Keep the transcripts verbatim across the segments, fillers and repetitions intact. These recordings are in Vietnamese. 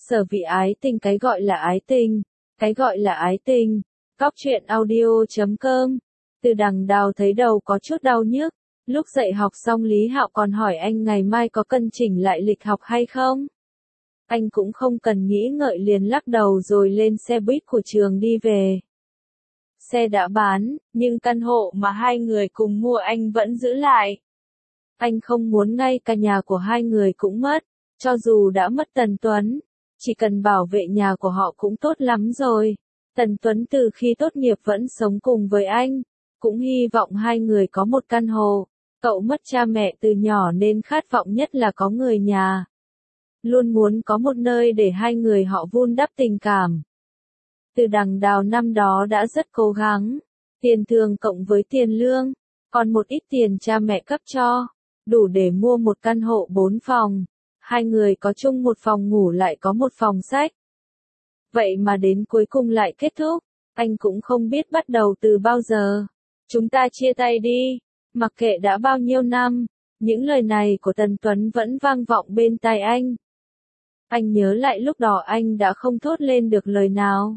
Sở vị ái tình. Cái gọi là ái tình, cái gọi là ái tình. Góc truyện audio chấm com. Từ Đằng Đào thấy đầu có chút đau nhức. Lúc dạy học xong Lý Hạo còn hỏi anh ngày mai có cần chỉnh lại lịch học hay không. Anh cũng không cần nghĩ ngợi liền lắc đầu rồi lên xe buýt của trường đi về. Xe đã bán, nhưng căn hộ mà hai người cùng mua anh vẫn giữ lại. Anh không muốn ngay cả nhà của hai người cũng mất, cho dù đã mất Tần Tuấn, chỉ cần bảo vệ nhà của họ cũng tốt lắm rồi. Tần Tuấn từ khi tốt nghiệp vẫn sống cùng với anh, cũng hy vọng hai người có một căn hộ. Cậu mất cha mẹ từ nhỏ nên khát vọng nhất là có người nhà. Luôn muốn có một nơi để hai người họ vun đắp tình cảm. Từ Đằng Đào năm đó đã rất cố gắng, tiền thường cộng với tiền lương, còn một ít tiền cha mẹ cấp cho, đủ để mua một căn hộ bốn phòng. Hai người có chung một phòng ngủ lại có một phòng sách. Vậy mà đến cuối cùng lại kết thúc, anh cũng không biết bắt đầu từ bao giờ. Chúng ta chia tay đi, mặc kệ đã bao nhiêu năm, những lời này của Tần Tuấn vẫn vang vọng bên tai anh. Anh nhớ lại lúc đó anh đã không thốt lên được lời nào.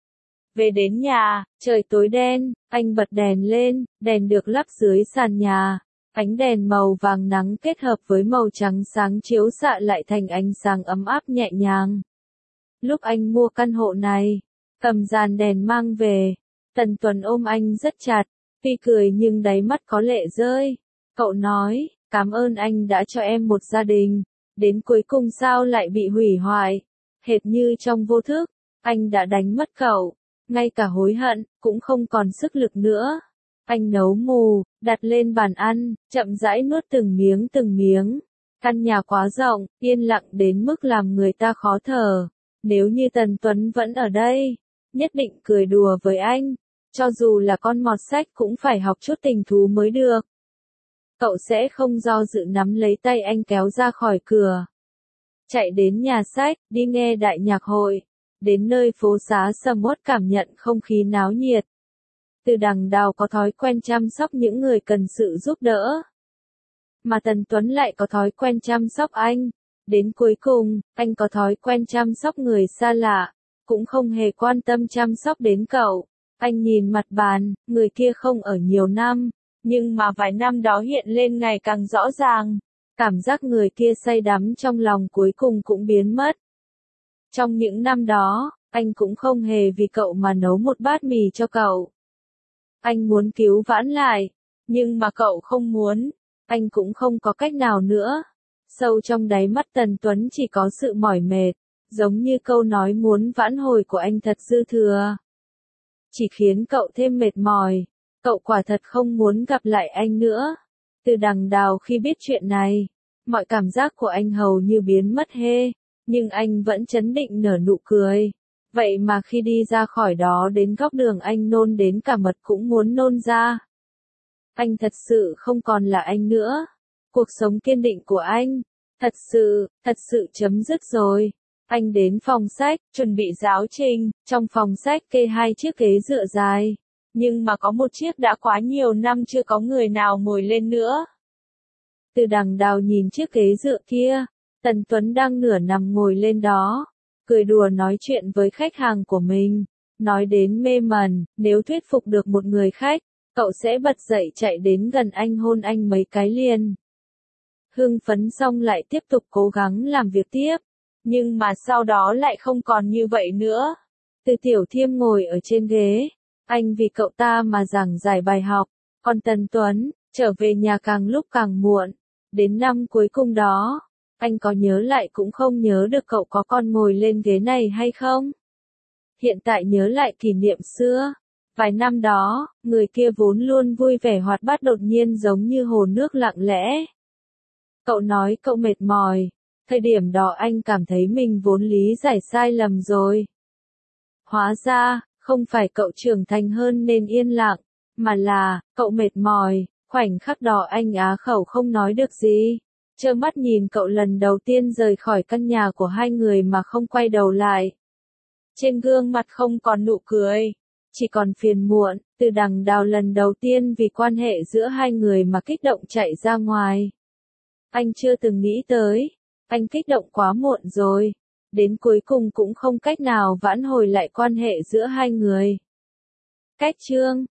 Về đến nhà, trời tối đen, anh bật đèn lên, đèn được lắp dưới sàn nhà. Ánh đèn màu vàng nắng kết hợp với màu trắng sáng chiếu xạ lại thành ánh sáng ấm áp nhẹ nhàng. Lúc anh mua căn hộ này, cầm dàn đèn mang về, Tần Tuấn ôm anh rất chặt, tuy cười nhưng đáy mắt có lệ rơi. Cậu nói, cảm ơn anh đã cho em một gia đình, đến cuối cùng sao lại bị hủy hoại. Hệt như trong vô thức, anh đã đánh mất cậu, ngay cả hối hận, cũng không còn sức lực nữa. Anh nấu mù, đặt lên bàn ăn, chậm rãi nuốt từng miếng từng miếng. Căn nhà quá rộng, yên lặng đến mức làm người ta khó thở. Nếu như Tần Tuấn vẫn ở đây, nhất định cười đùa với anh. Cho dù là con mọt sách cũng phải học chút tình thú mới được. Cậu sẽ không do dự nắm lấy tay anh kéo ra khỏi cửa. Chạy đến nhà sách, đi nghe đại nhạc hội. Đến nơi phố xá sầm uất cảm nhận không khí náo nhiệt. Từ Đằng Đào có thói quen chăm sóc những người cần sự giúp đỡ. Mà Tần Tuấn lại có thói quen chăm sóc anh. Đến cuối cùng, anh có thói quen chăm sóc người xa lạ, cũng không hề quan tâm chăm sóc đến cậu. Anh nhìn mặt bàn, người kia không ở nhiều năm, nhưng mà vài năm đó hiện lên ngày càng rõ ràng. Cảm giác người kia say đắm trong lòng cuối cùng cũng biến mất. Trong những năm đó, anh cũng không hề vì cậu mà nấu một bát mì cho cậu. Anh muốn cứu vãn lại, nhưng mà cậu không muốn, anh cũng không có cách nào nữa. Sâu trong đáy mắt Tần Tuấn chỉ có sự mỏi mệt, giống như câu nói muốn vãn hồi của anh thật dư thừa. Chỉ khiến cậu thêm mệt mỏi, cậu quả thật không muốn gặp lại anh nữa. Từ Đằng Đào khi biết chuyện này, mọi cảm giác của anh hầu như biến mất hê, nhưng anh vẫn trấn định nở nụ cười. Vậy mà khi đi ra khỏi đó đến góc đường anh nôn đến cả mật cũng muốn nôn ra. Anh thật sự không còn là anh nữa. Cuộc sống kiên định của anh, thật sự, thật sự chấm dứt rồi. Anh đến phòng sách, chuẩn bị giáo trình, trong phòng sách kê hai chiếc ghế dựa dài. Nhưng mà có một chiếc đã quá nhiều năm chưa có người nào ngồi lên nữa. Từ Đằng Đào nhìn chiếc ghế dựa kia, Tần Tuấn đang nửa nằm ngồi lên đó, cười đùa nói chuyện với khách hàng của mình, nói đến mê mẩn, nếu thuyết phục được một người khách, cậu sẽ bật dậy chạy đến gần anh hôn anh mấy cái liền. Hưng phấn xong lại tiếp tục cố gắng làm việc tiếp, nhưng mà sau đó lại không còn như vậy nữa. Từ Tiểu Thiêm ngồi ở trên ghế, anh vì cậu ta mà giảng giải bài học, còn Tần Tuấn, trở về nhà càng lúc càng muộn. Đến năm cuối cùng đó, anh có nhớ lại cũng không nhớ được cậu có còn ngồi lên ghế này hay không. Hiện tại nhớ lại kỷ niệm xưa, vài năm đó, người kia vốn luôn vui vẻ hoạt bát đột nhiên giống như hồ nước lặng lẽ. Cậu nói cậu mệt mỏi, thời điểm đó anh cảm thấy mình vốn lý giải sai lầm rồi. Hóa ra, không phải cậu trưởng thành hơn nên yên lặng, mà là, cậu mệt mỏi. Khoảnh khắc đó anh á khẩu không nói được gì, trơ mắt nhìn cậu lần đầu tiên rời khỏi căn nhà của hai người mà không quay đầu lại. Trên gương mặt không còn nụ cười, chỉ còn phiền muộn. Từ Đằng Đào lần đầu tiên vì quan hệ giữa hai người mà kích động chạy ra ngoài. Anh chưa từng nghĩ tới, anh kích động quá muộn rồi. đến cuối cùng cũng không cách nào vãn hồi lại quan hệ giữa hai người. Cách chương